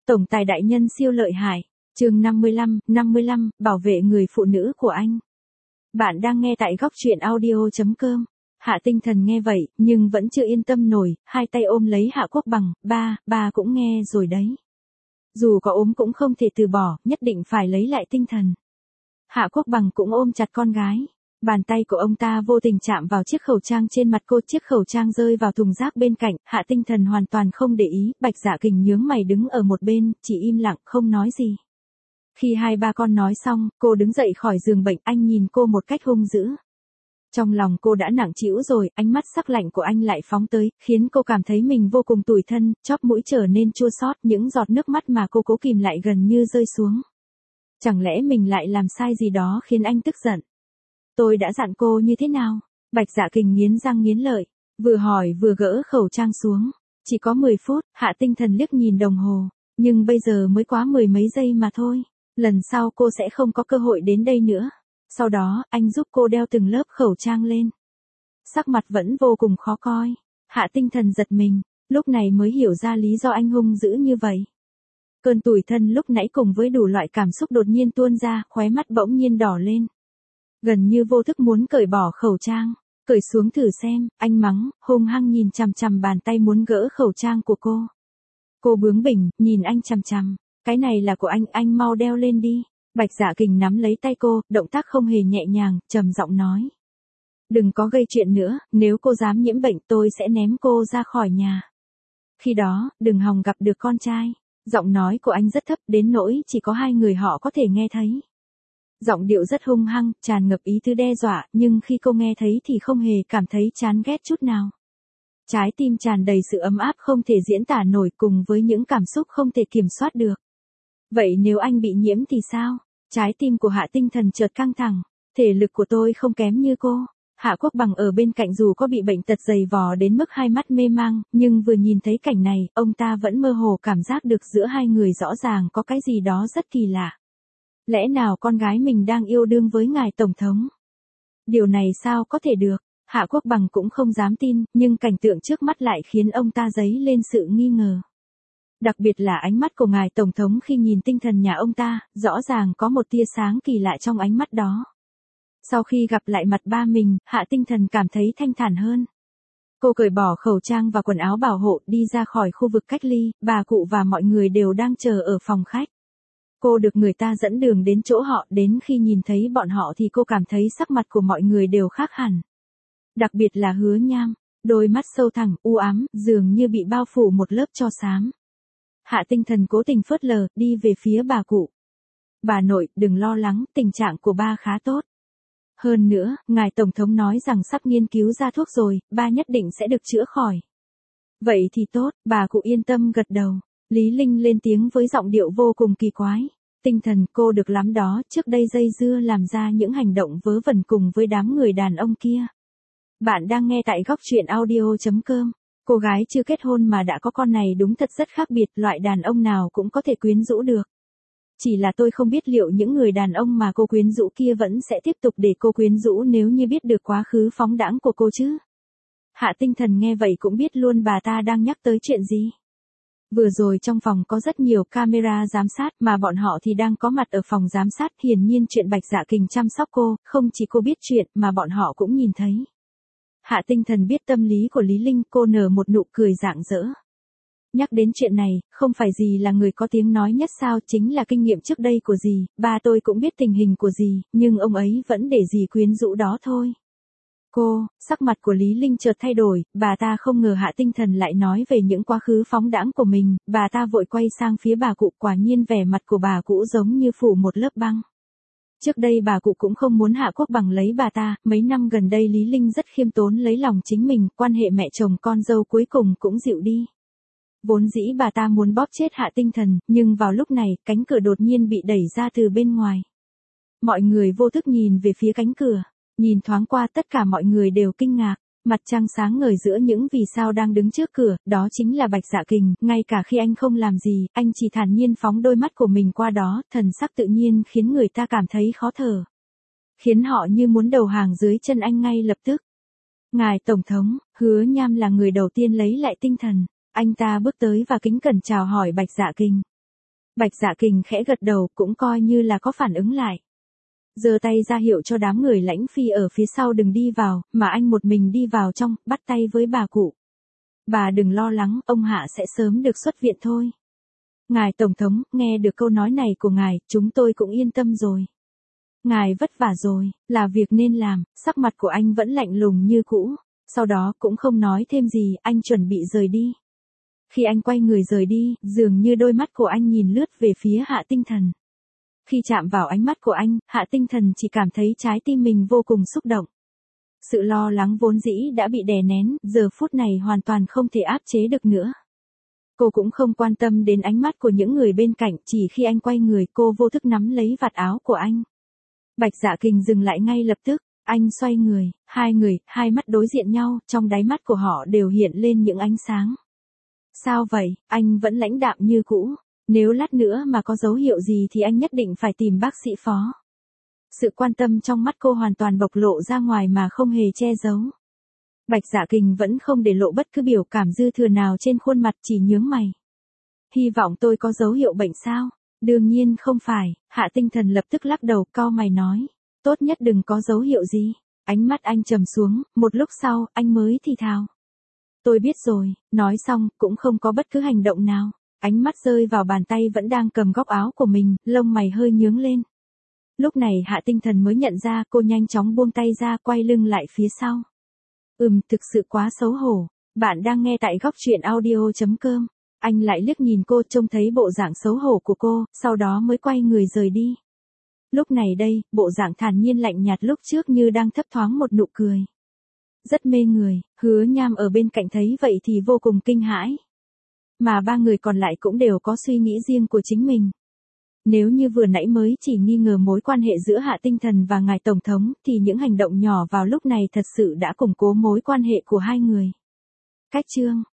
Tổng tài đại nhân siêu lợi hại. Chương 55, bảo vệ người phụ nữ của anh. Bạn đang nghe tại góc truyện audio.com. Hạ Tinh Thần nghe vậy, nhưng vẫn chưa yên tâm nổi, hai tay ôm lấy Hạ Quốc Bằng, ba cũng nghe rồi đấy. Dù có ốm cũng không thể từ bỏ, nhất định phải lấy lại tinh thần. Hạ Quốc Bằng cũng ôm chặt con gái. Bàn tay của ông ta vô tình chạm vào chiếc khẩu trang trên mặt cô, chiếc khẩu trang rơi vào thùng rác bên cạnh, Hạ Tinh Thần hoàn toàn không để ý, Bạch Dạ Kình nhướng mày đứng ở một bên, chỉ im lặng không nói gì. Khi hai ba con nói xong, cô đứng dậy khỏi giường bệnh, anh nhìn cô một cách hung dữ. Trong lòng cô đã nặng trĩu rồi, ánh mắt sắc lạnh của anh lại phóng tới, khiến cô cảm thấy mình vô cùng tủi thân, chóp mũi trở nên chua xót, những giọt nước mắt mà cô cố kìm lại gần như rơi xuống. Chẳng lẽ mình lại làm sai gì đó khiến anh tức giận? Tôi đã dặn cô như thế nào? Bạch Dạ Kình nghiến răng nghiến lợi, vừa hỏi vừa gỡ khẩu trang xuống. Chỉ có 10 phút, Hạ Tinh Thần liếc nhìn đồng hồ, nhưng bây giờ mới quá 10 mấy giây mà thôi. Lần sau cô sẽ không có cơ hội đến đây nữa. Sau đó, anh giúp cô đeo từng lớp khẩu trang lên. Sắc mặt vẫn vô cùng khó coi. Hạ Tinh Thần giật mình, lúc này mới hiểu ra lý do anh hung dữ như vậy. Cơn tủi thân lúc nãy cùng với đủ loại cảm xúc đột nhiên tuôn ra, khóe mắt bỗng nhiên đỏ lên. Gần như vô thức muốn cởi bỏ khẩu trang. Cởi xuống thử xem, anh mắng, hung hăng nhìn chằm chằm bàn tay muốn gỡ khẩu trang của cô. Cô bướng bỉnh, nhìn anh chằm chằm. Cái này là của anh mau đeo lên đi. Bạch Dạ Kình nắm lấy tay cô, động tác không hề nhẹ nhàng, trầm giọng nói. Đừng có gây chuyện nữa, nếu cô dám nhiễm bệnh tôi sẽ ném cô ra khỏi nhà. Khi đó, đừng hòng gặp được con trai. Giọng nói của anh rất thấp đến nỗi chỉ có hai người họ có thể nghe thấy. Giọng điệu rất hung hăng, tràn ngập ý tứ đe dọa, nhưng khi cô nghe thấy thì không hề cảm thấy chán ghét chút nào. Trái tim tràn đầy sự ấm áp không thể diễn tả nổi cùng với những cảm xúc không thể kiểm soát được. Vậy nếu anh bị nhiễm thì sao? Trái tim của Hạ Tinh Thần chợt căng thẳng. Thể lực của tôi không kém như cô. Hạ Quốc Bằng ở bên cạnh dù có bị bệnh tật dày vò đến mức hai mắt mê mang, nhưng vừa nhìn thấy cảnh này, ông ta vẫn mơ hồ cảm giác được giữa hai người rõ ràng có cái gì đó rất kỳ lạ. Lẽ nào con gái mình đang yêu đương với ngài Tổng thống? Điều này sao có thể được? Hạ Quốc Bằng cũng không dám tin, nhưng cảnh tượng trước mắt lại khiến ông ta dấy lên sự nghi ngờ. Đặc biệt là ánh mắt của ngài Tổng thống khi nhìn Tinh Thần nhà ông ta, rõ ràng có một tia sáng kỳ lạ trong ánh mắt đó. Sau khi gặp lại mặt ba mình, Hạ Tinh Thần cảm thấy thanh thản hơn. Cô cởi bỏ khẩu trang và quần áo bảo hộ, đi ra khỏi khu vực cách ly, bà cụ và mọi người đều đang chờ ở phòng khách. Cô được người ta dẫn đường đến chỗ họ, đến khi nhìn thấy bọn họ thì cô cảm thấy sắc mặt của mọi người đều khác hẳn. Đặc biệt là Hứa Nham, đôi mắt sâu thẳm, u ám, dường như bị bao phủ một lớp tro xám. Hạ Tinh Thần cố tình phớt lờ, đi về phía bà cụ. Bà nội, đừng lo lắng, tình trạng của ba khá tốt. Hơn nữa, ngài Tổng thống nói rằng sắp nghiên cứu ra thuốc rồi, ba nhất định sẽ được chữa khỏi. Vậy thì tốt, bà cụ yên tâm gật đầu. Lý Linh lên tiếng với giọng điệu vô cùng kỳ quái. Tinh Thần, cô được lắm đó, trước đây dây dưa làm ra những hành động vớ vẩn cùng với đám người đàn ông kia. Bạn đang nghe tại góc truyện audio.com. Cô gái chưa kết hôn mà đã có con này đúng thật rất khác biệt, loại đàn ông nào cũng có thể quyến rũ được. Chỉ là tôi không biết liệu những người đàn ông mà cô quyến rũ kia vẫn sẽ tiếp tục để cô quyến rũ nếu như biết được quá khứ phóng đãng của cô chứ. Hạ Tinh Thần nghe vậy cũng biết luôn bà ta đang nhắc tới chuyện gì. Vừa rồi trong phòng có rất nhiều camera giám sát mà bọn họ thì đang có mặt ở phòng giám sát, hiển nhiên chuyện Bạch Dạ Kình chăm sóc cô, không chỉ cô biết chuyện mà bọn họ cũng nhìn thấy. Hạ Tinh Thần biết tâm lý của Lý Linh, cô nở một nụ cười rạng rỡ. Nhắc đến chuyện này, không phải gì là người có tiếng nói nhất sao, chính là kinh nghiệm trước đây của dì, ba tôi cũng biết tình hình của dì, nhưng ông ấy vẫn để dì quyến rũ đó thôi. Cô, sắc mặt của Lý Linh chợt thay đổi, bà ta không ngờ Hạ Tinh Thần lại nói về những quá khứ phóng đãng của mình, bà ta vội quay sang phía bà cụ, quả nhiên vẻ mặt của bà cụ giống như phủ một lớp băng. Trước đây bà cụ cũng không muốn Hạ Quốc Bằng lấy bà ta, mấy năm gần đây Lý Linh rất khiêm tốn lấy lòng chính mình, quan hệ mẹ chồng con dâu cuối cùng cũng dịu đi. Vốn dĩ bà ta muốn bóp chết Hạ Tinh Thần, nhưng vào lúc này, cánh cửa đột nhiên bị đẩy ra từ bên ngoài. Mọi người vô thức nhìn về phía cánh cửa, nhìn thoáng qua tất cả mọi người đều kinh ngạc. Mặt trăng sáng ngời giữa những vì sao đang đứng trước cửa, đó chính là Bạch Dạ Kình, ngay cả khi anh không làm gì, anh chỉ thản nhiên phóng đôi mắt của mình qua đó, thần sắc tự nhiên khiến người ta cảm thấy khó thở. Khiến họ như muốn đầu hàng dưới chân anh ngay lập tức. Ngài Tổng thống, Hứa Nham là người đầu tiên lấy lại tinh thần, anh ta bước tới và kính cẩn chào hỏi Bạch Dạ Kình. Bạch Dạ Kình khẽ gật đầu cũng coi như là có phản ứng lại. Giơ tay ra hiệu cho đám người Lãnh Phi ở phía sau đừng đi vào, mà anh một mình đi vào trong, bắt tay với bà cụ. Bà đừng lo lắng, ông Hạ sẽ sớm được xuất viện thôi. Ngài Tổng thống, nghe được câu nói này của ngài, chúng tôi cũng yên tâm rồi. Ngài vất vả rồi, là việc nên làm, sắc mặt của anh vẫn lạnh lùng như cũ. Sau đó cũng không nói thêm gì, anh chuẩn bị rời đi. Khi anh quay người rời đi, dường như đôi mắt của anh nhìn lướt về phía Hạ Tinh Thần. Khi chạm vào ánh mắt của anh, Hạ Tinh Thần chỉ cảm thấy trái tim mình vô cùng xúc động. Sự lo lắng vốn dĩ đã bị đè nén, giờ phút này hoàn toàn không thể áp chế được nữa. Cô cũng không quan tâm đến ánh mắt của những người bên cạnh, chỉ khi anh quay người cô vô thức nắm lấy vạt áo của anh. Bạch Dạ Kình dừng lại ngay lập tức, anh xoay người, hai mắt đối diện nhau, trong đáy mắt của họ đều hiện lên những ánh sáng. Sao vậy, anh vẫn lãnh đạm như cũ, nếu lát nữa mà có dấu hiệu gì thì anh nhất định phải tìm bác sĩ Phó. Sự quan tâm trong mắt cô hoàn toàn bộc lộ ra ngoài mà không hề che giấu. Bạch Dạ Kình vẫn không để lộ bất cứ biểu cảm dư thừa nào trên khuôn mặt, chỉ nhướng mày. Hy vọng tôi có dấu hiệu bệnh sao? Đương nhiên không phải, Hạ Tinh Thần lập tức lắc đầu, cau mày nói. Tốt nhất đừng có dấu hiệu gì. Ánh mắt anh trầm xuống, một lúc sau, anh mới thì thào. Tôi biết rồi, nói xong, cũng không có bất cứ hành động nào. Ánh mắt rơi vào bàn tay vẫn đang cầm góc áo của mình, lông mày hơi nhướng lên. Lúc này Hạ Tinh Thần mới nhận ra, cô nhanh chóng buông tay ra, quay lưng lại phía sau. Thực sự quá xấu hổ. Bạn đang nghe tại góc truyện audio.com. Anh lại liếc nhìn cô, trông thấy bộ dạng xấu hổ của cô, sau đó mới quay người rời đi. Lúc này đây, bộ dạng thản nhiên lạnh nhạt lúc trước như đang thấp thoáng một nụ cười. Rất mê người, Hứa Nham ở bên cạnh thấy vậy thì vô cùng kinh hãi. Mà ba người còn lại cũng đều có suy nghĩ riêng của chính mình. Nếu như vừa nãy mới chỉ nghi ngờ mối quan hệ giữa Hạ Tinh Thần và ngài Tổng thống, thì những hành động nhỏ vào lúc này thật sự đã củng cố mối quan hệ của hai người. Cách chương